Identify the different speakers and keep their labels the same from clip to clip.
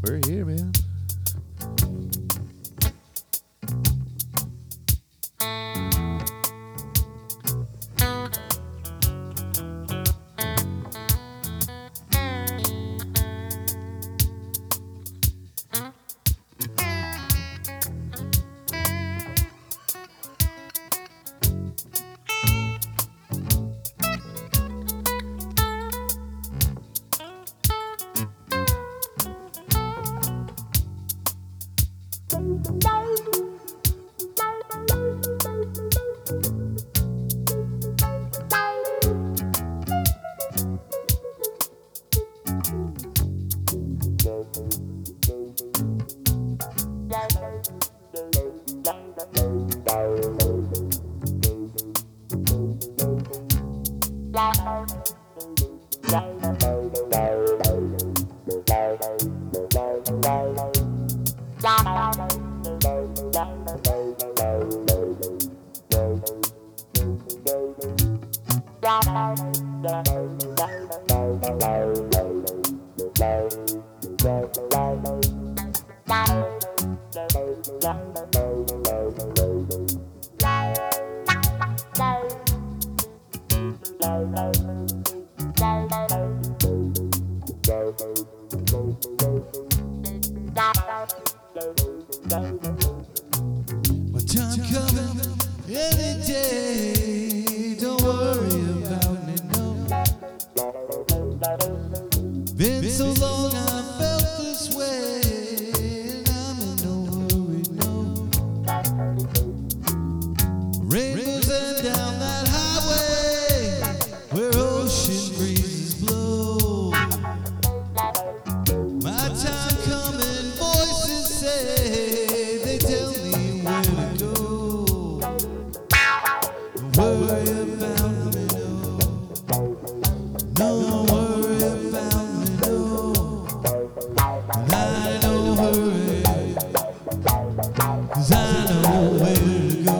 Speaker 1: We're here, man.
Speaker 2: My time coming any day. Don't worry about it, no. Been so long I felt this way, and I'm in no hurry, no. Rainbows and down that highway where ocean breezes blow. My time coming, voices say, they tell me where to go. Don't worry about me, no. Don't worry about me, no. And I no hurry, 'cause I know where to go.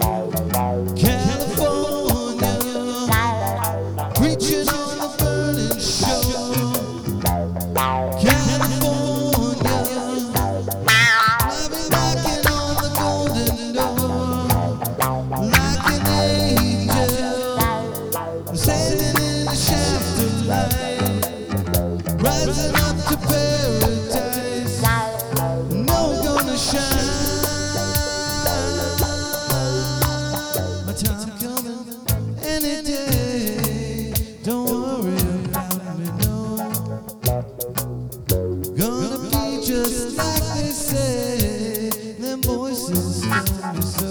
Speaker 2: California, preaching on the burning shore. California, I'll be knocking on the golden door. Like an angel, standing in the shaft of light, rising up to paradise. No gonna shine. My time coming any day. Don't worry about me, no. Gonna be just like they say. Them voices tell me so.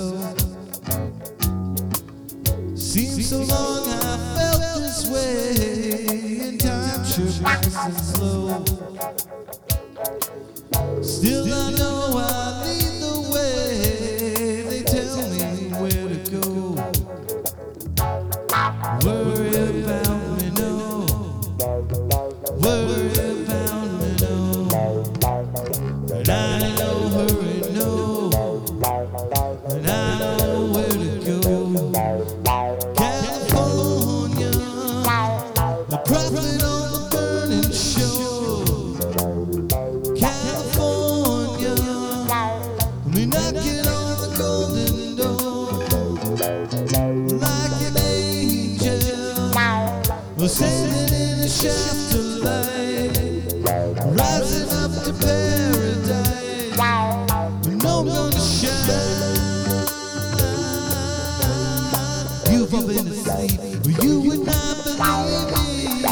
Speaker 2: Seems so long I felt this way, and time sure passes slow. Still I know I lead the way. They tell me where to go. Worry about me, no. Worry about me, no. But I no hurry, no. And I know where to go. California, the prophet on the burning shore. California, we knocking on the golden door. Like an angel, we're standing in a shaft of light, rising up to paradise. We're no gonna shine. You've all been asleep, but you would not believe me.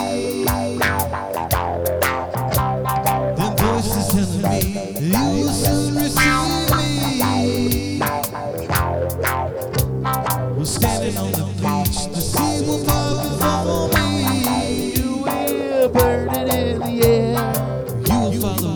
Speaker 2: Them voices telling me that you will soon receive me. We're standing on the beach, the sea will fall before me. You will burn it in the air. You will follow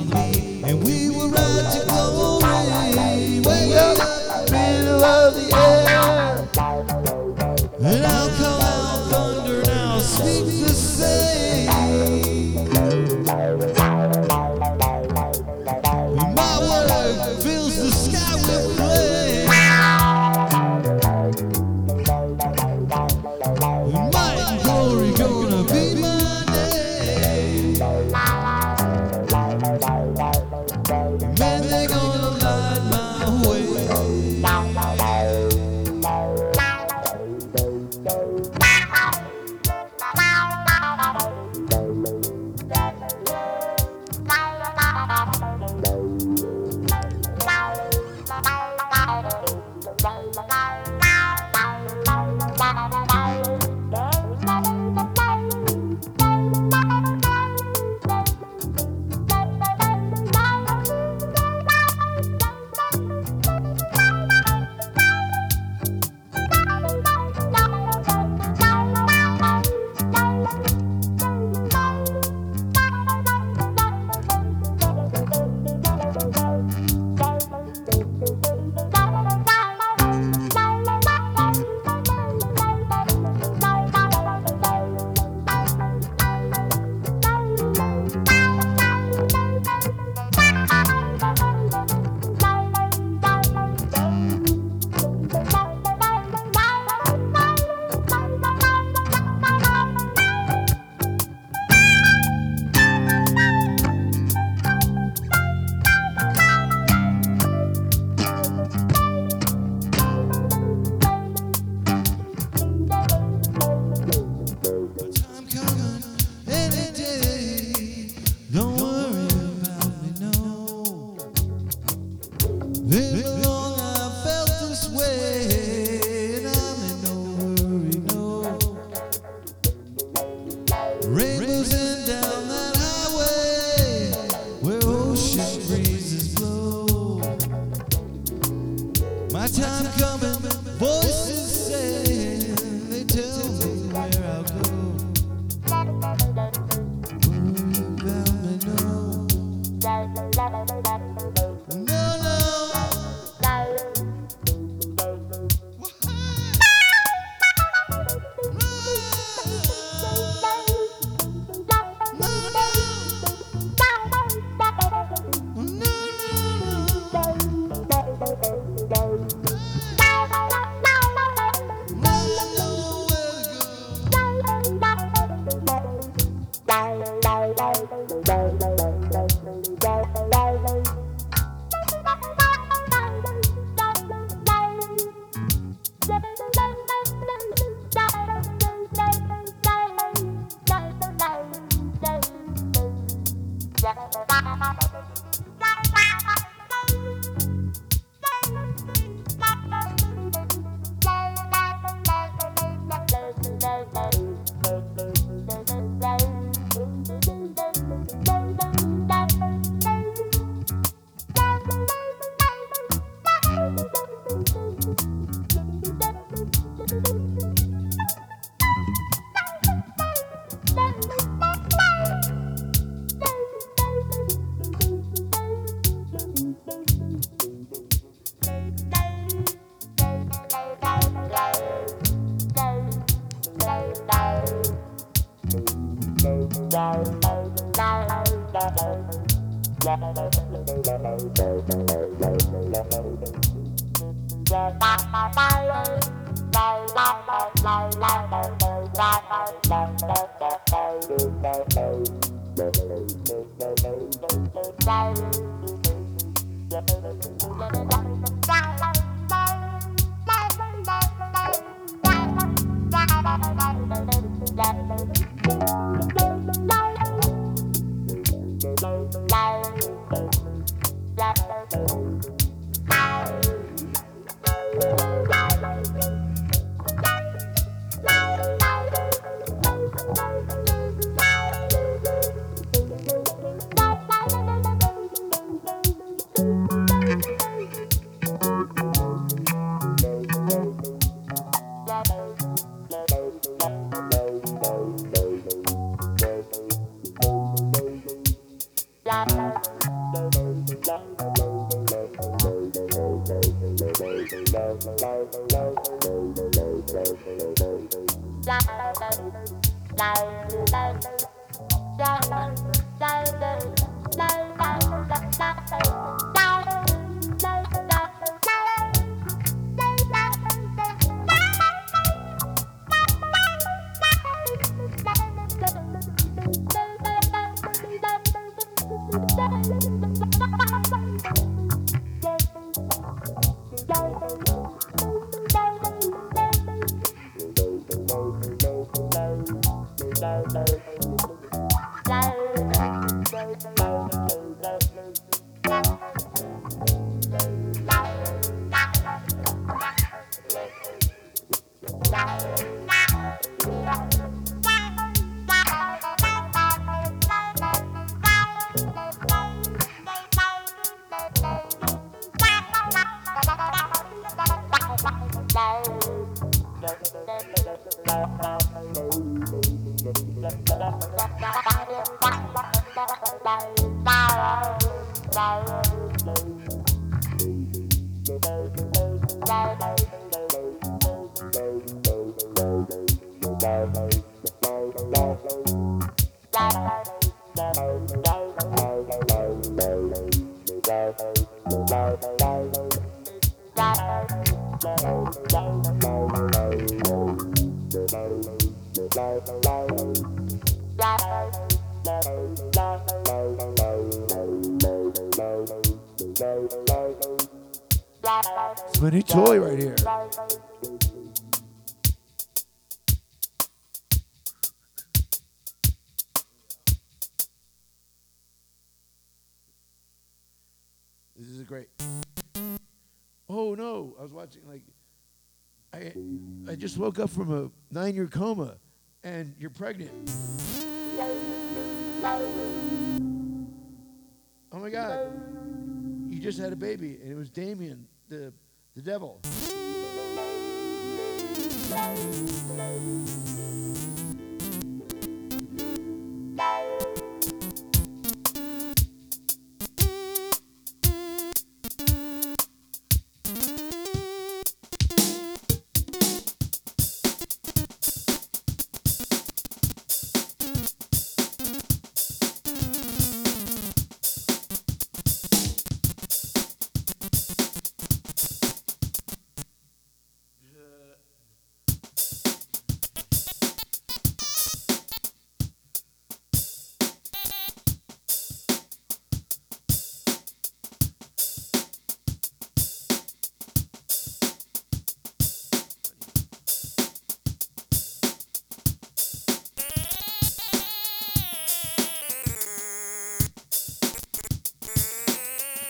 Speaker 2: It's my new toy right here. This is a great. Oh no! I was watching I just woke up from a 9-year coma, and you're pregnant. Oh my God! You just had a baby, and it was Damien, the devil.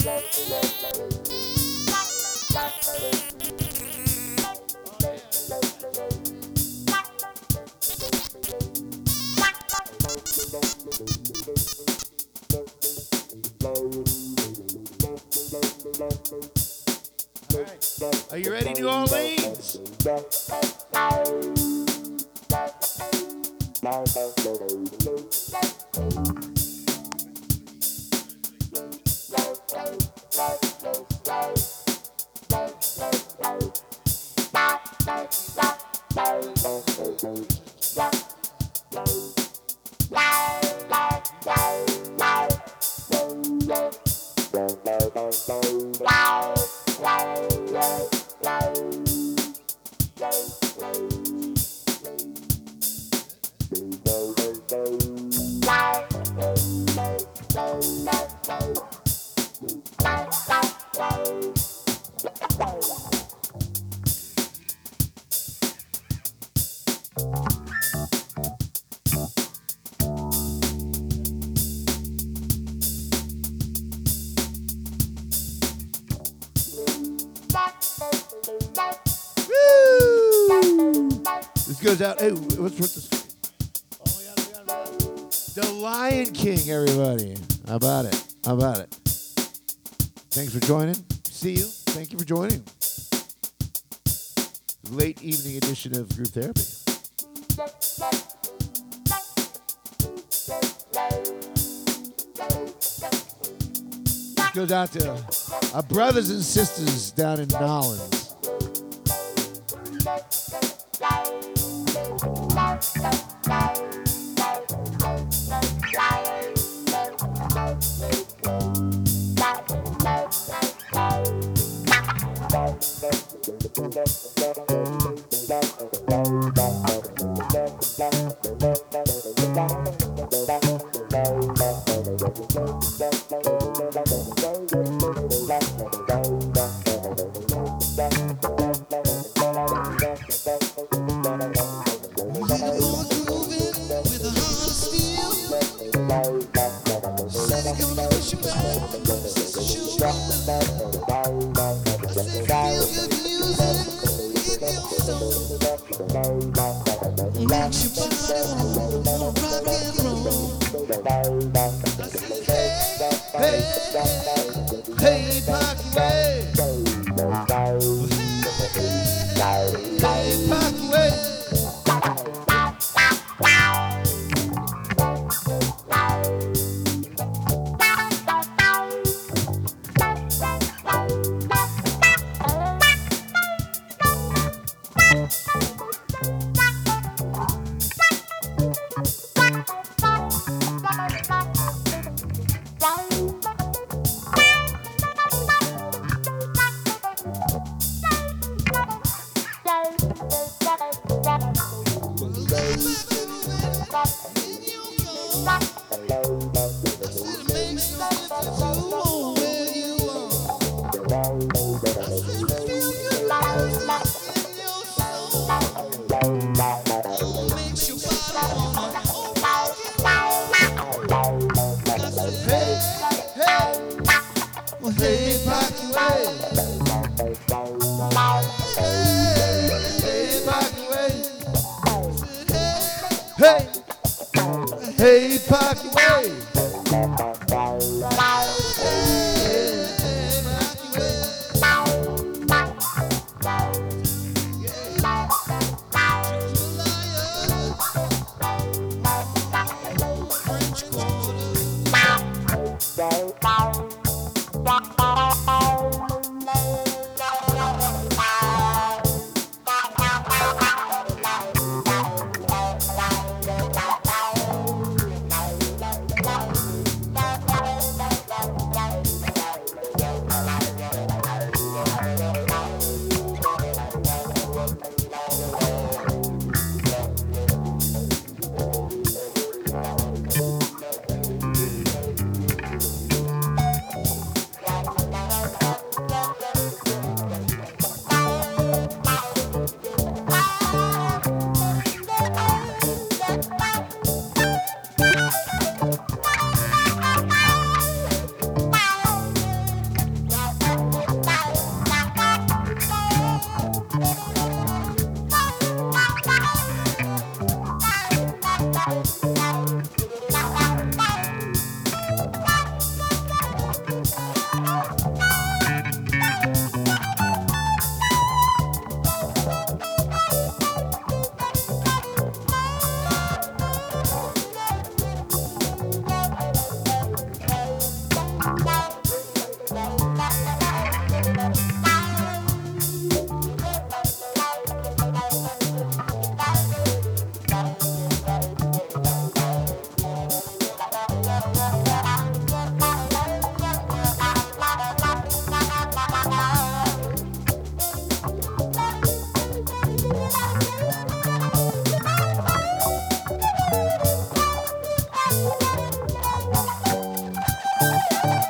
Speaker 2: Are you ready, New Orleans? Goes out. Hey, what's this? The Lion King, everybody. How about it? How about it? Thanks for joining. See you. Thank you for joining. Late evening edition of Group Therapy. This goes out to our brothers and sisters down in Nolens.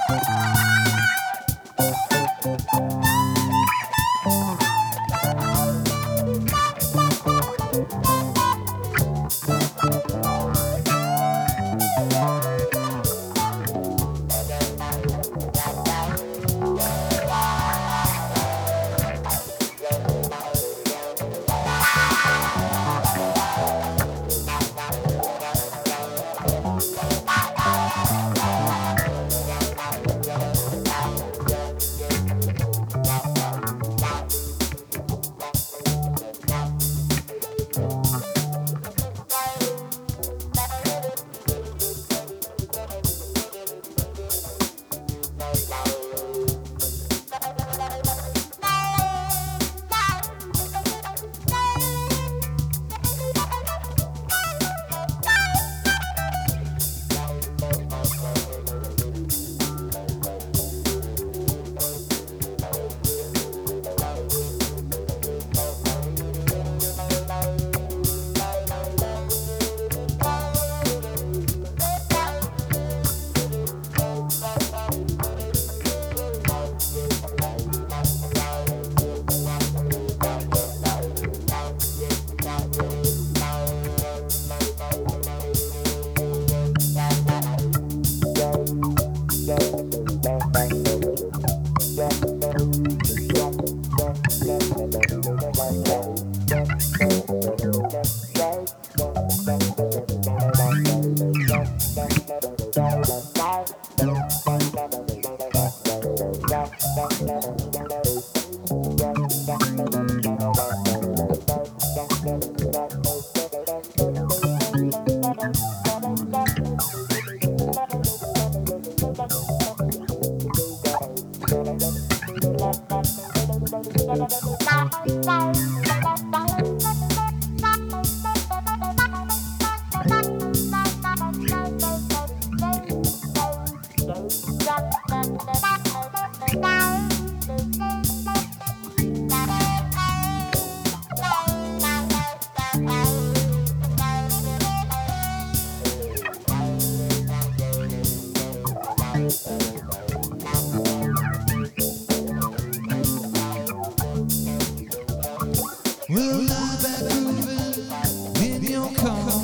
Speaker 2: We'll lie back grooving in your car.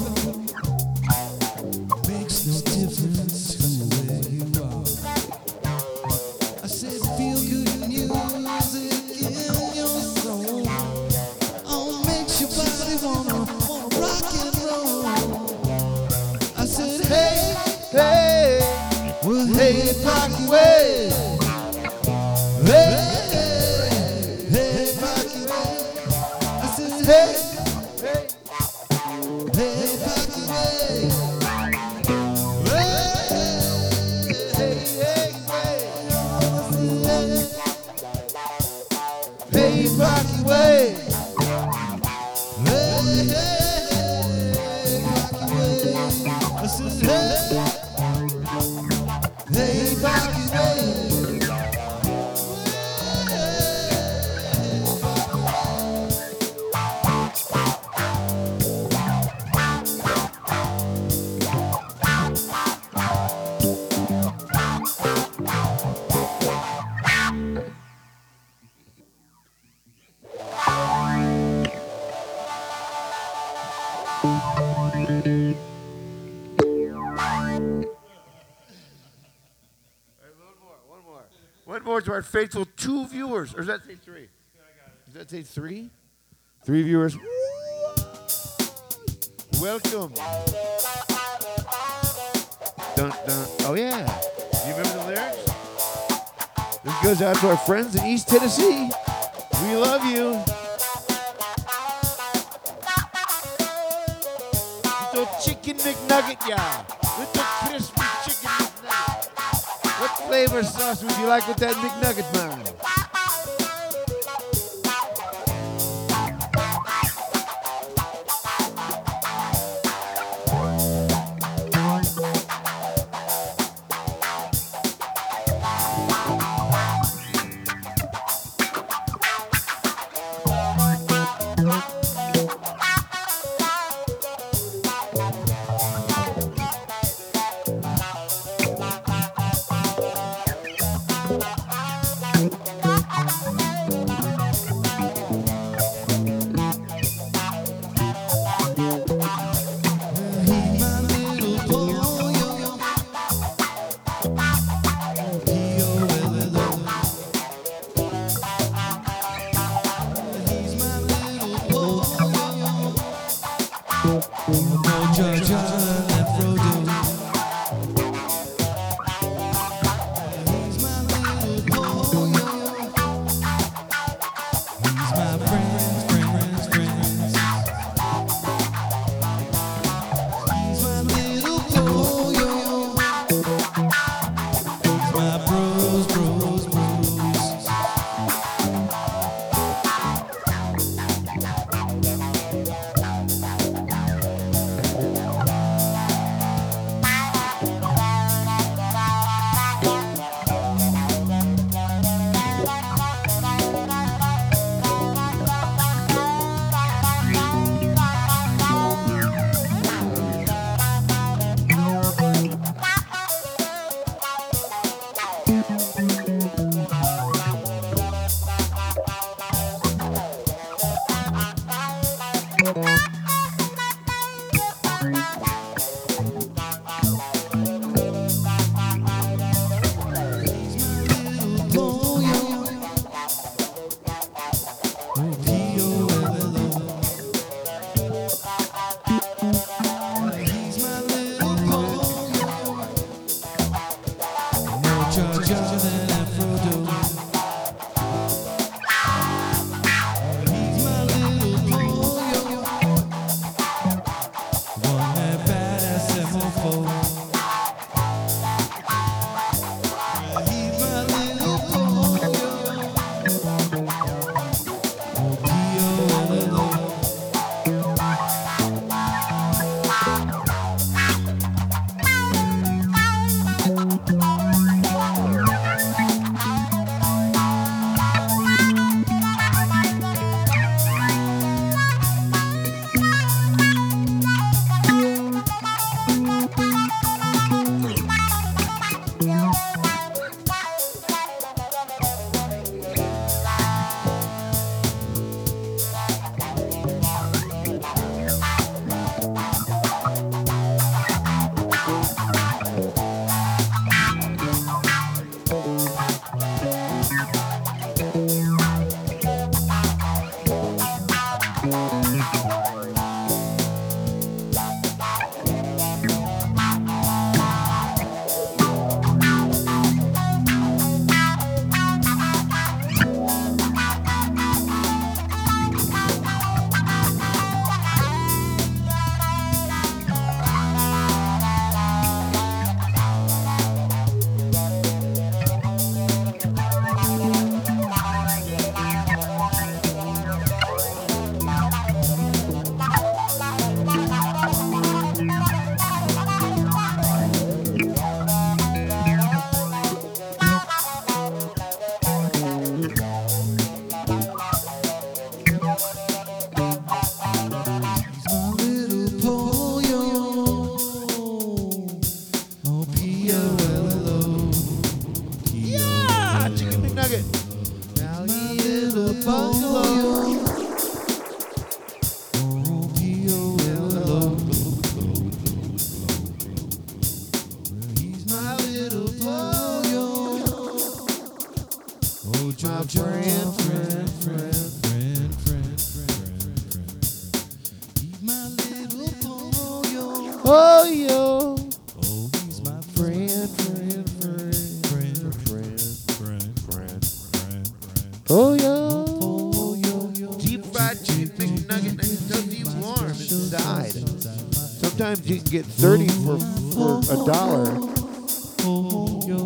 Speaker 2: Makes no difference where you are. I said feel good music in your soul. Oh, makes your body wanna rock and roll. I said hey, hey, well hey, Rocky Way. Hey. Hey, hey, hey, Rocky Way. Hey, Rocky Way. I said, hey, Rocky Way.
Speaker 1: One more to our faithful 2 viewers. Or does that say 3? Does that say 3? 3 viewers. Welcome. Dun, dun. Oh, yeah. You remember the lyrics? This goes out to our friends in East Tennessee. We love you. Little chicken McNugget, yeah. Little crispy chicken McNugget. What flavor sauce would you like with that McNugget, man?
Speaker 2: Jar Jar and Frodo. He's my little polio, one that badass and mofo. He's my little polio, oh P-O-L-L-O.
Speaker 1: Yeah, Chicken McNugget. Now he is a bungalow. He's my little polio.
Speaker 2: Oh,
Speaker 1: My friend.
Speaker 2: He's my little polio.
Speaker 1: Oh, yo.
Speaker 2: Oh, he's my
Speaker 1: Friend.
Speaker 2: Oh,
Speaker 1: Oh, yo.
Speaker 2: yo.
Speaker 1: Deep fried chicken McNugget and toasty warm inside. Sometimes you can get 30 for $1.
Speaker 2: Oh, yo.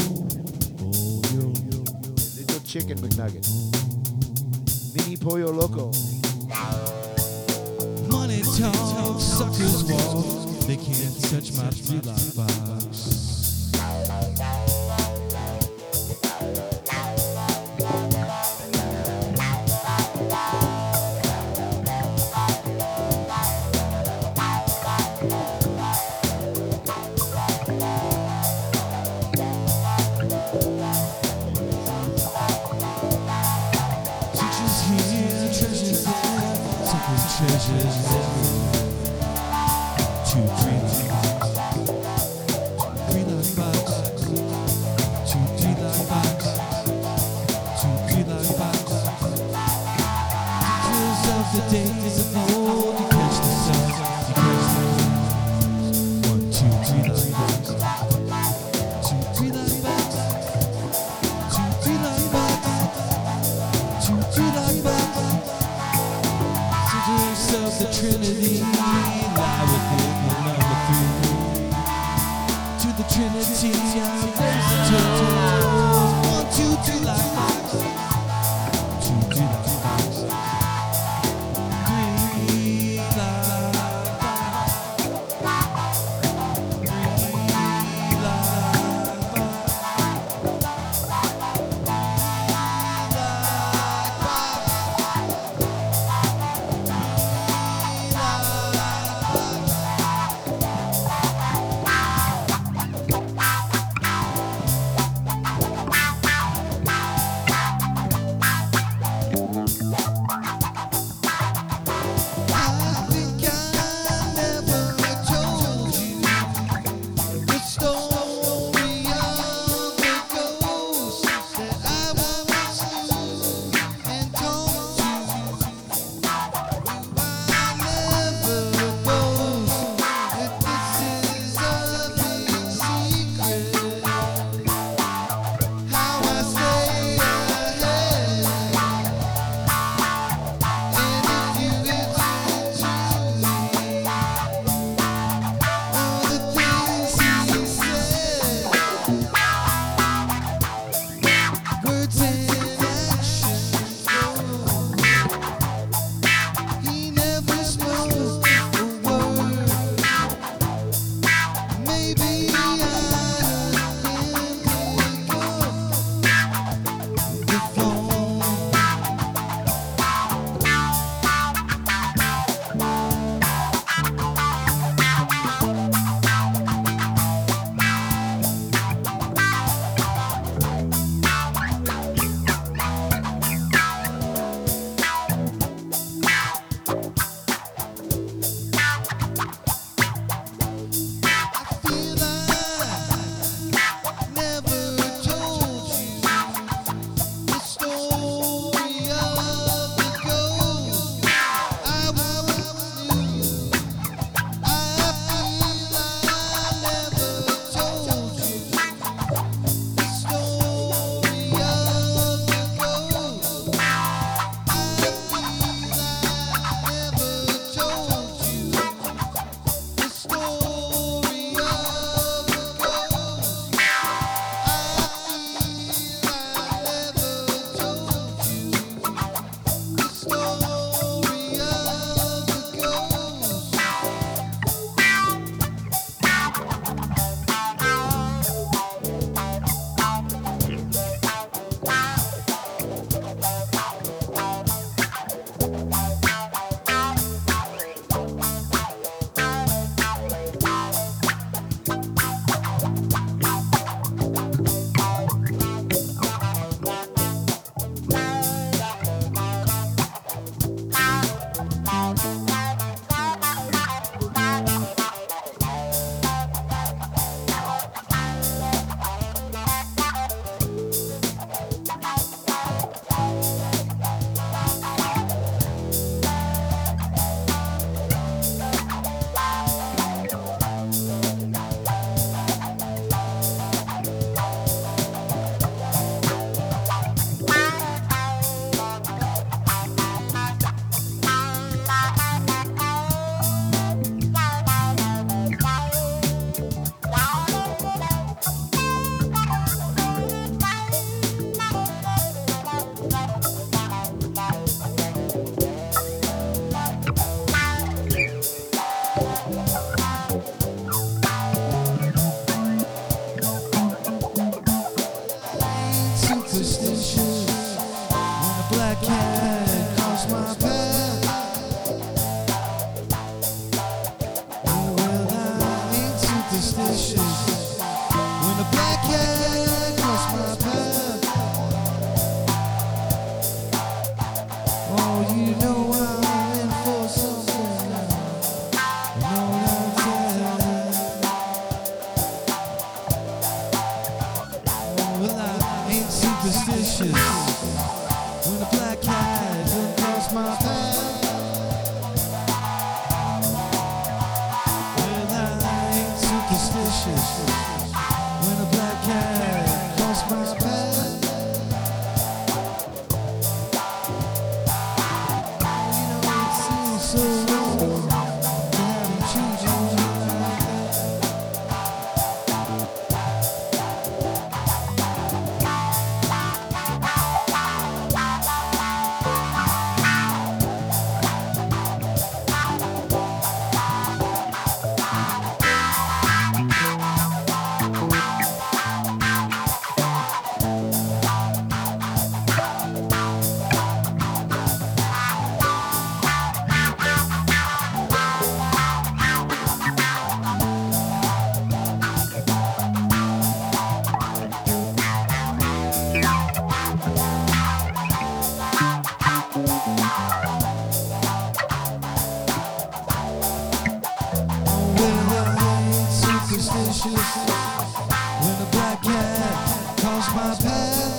Speaker 1: Little chicken McNugget. Mini Pollo Loco.
Speaker 2: Money talk, suckers walk. They can't touch my 3-lock box. Teachers here, treasures there, suckers treasures there. 2, 3 lock box. 2, 3 lock box. 2, 3 lock box. Teachers of the days of old, you catch the sun, you catch the sun. 1, 2, 3 lock box. 2, 3 lock box. 2, 3 lock box. 2, 3 lock box. Teachers of the Trinity. superstitious when a black cat crossed my path. Well, I ain't superstitious when a black cat crossed my path. Oh, you know I'm in for something. You know what I'm saying? Oh, well, I ain't superstitious when a black cat done crossed my path. Well, I ain't superstitious when a black cat crossed my path. So wrong to have him choose you like that. When a black cat crossed my path.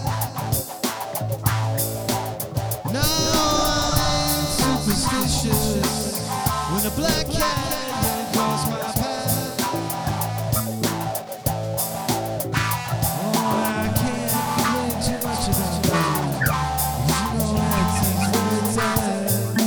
Speaker 2: No, I ain't superstitious when a black cat crossed my path. Oh, I can't complain too much about it, 'cause you know that takes really time.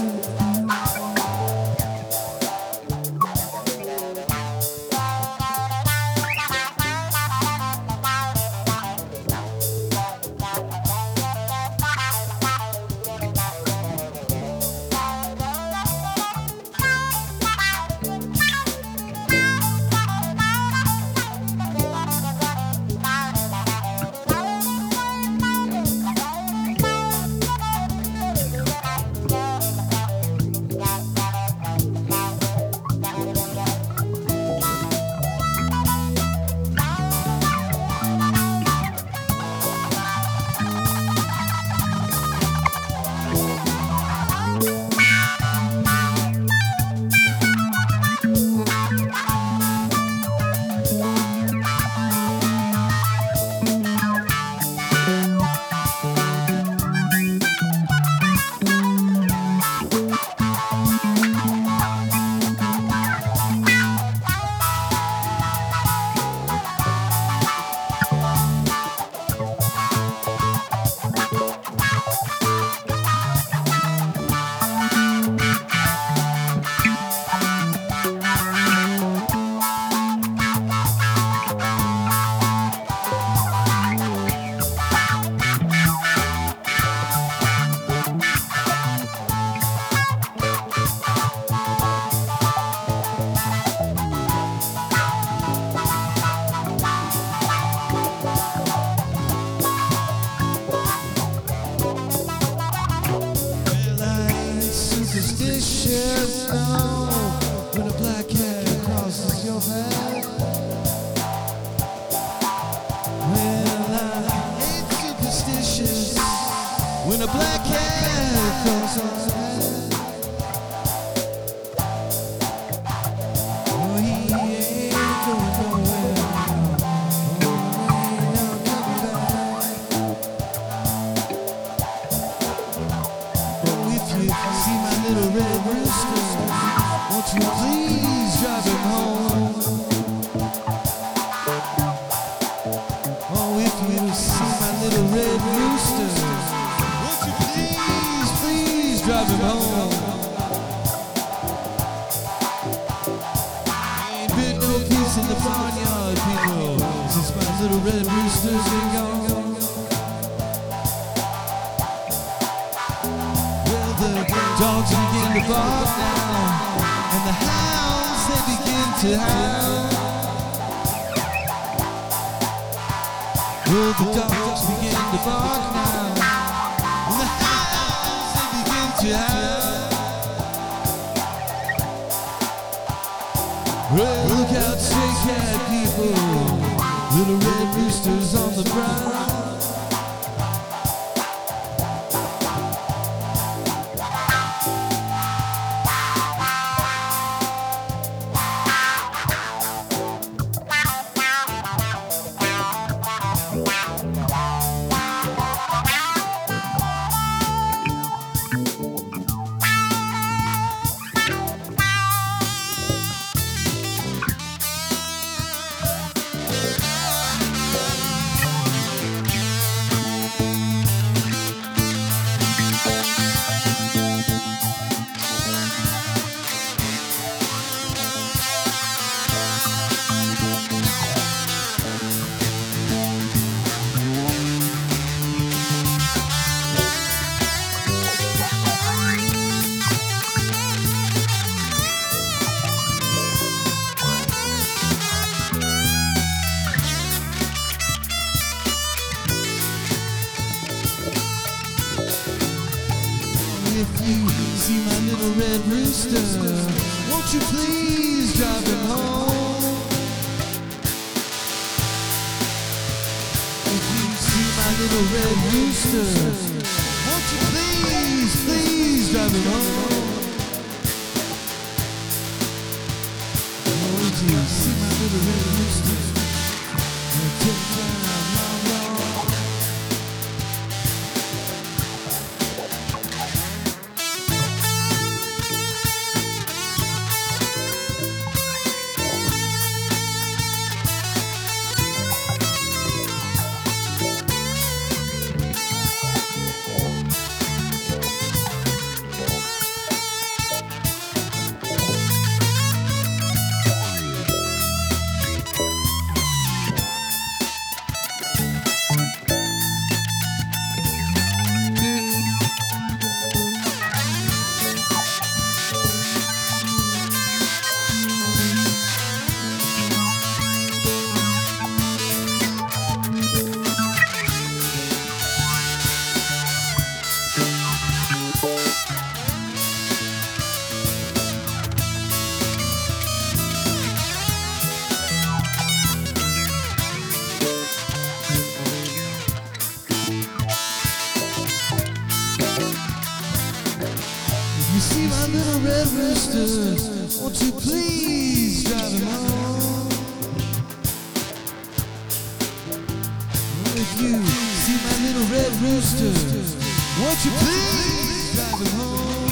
Speaker 2: Superstitious, no, when a black cat crosses your path. Well, I ain't superstitious when a black cat crosses my path. Oh, he ain't going nowhere. Oh, he ain't never coming back. Oh, if you see my little red rooster, won't you please drive him home? Oh, if you see my little red rooster, won't you please drive him home? Ain't been no peace in the barnyard, people, since my little red rooster's been gone. The dogs begin to bark now, and the hounds, they begin to howl. Well, the dogs begin to bark now, and the hounds they begin to howl. Well, look out, stray cat people, little red roosters on the ground. If you see my little red rooster, won't you please drive him home? If you see my little red rooster, won't you please, please drive him home? Won't you see my little red rooster? Take time, long, long. You see my little red rooster, won't you please drive him home? If you see my little red rooster, won't you please drive him home?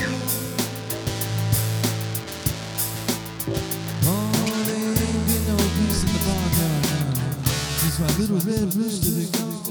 Speaker 2: Oh, there ain't been no peace in the barnyard now, since my little red rooster been gone.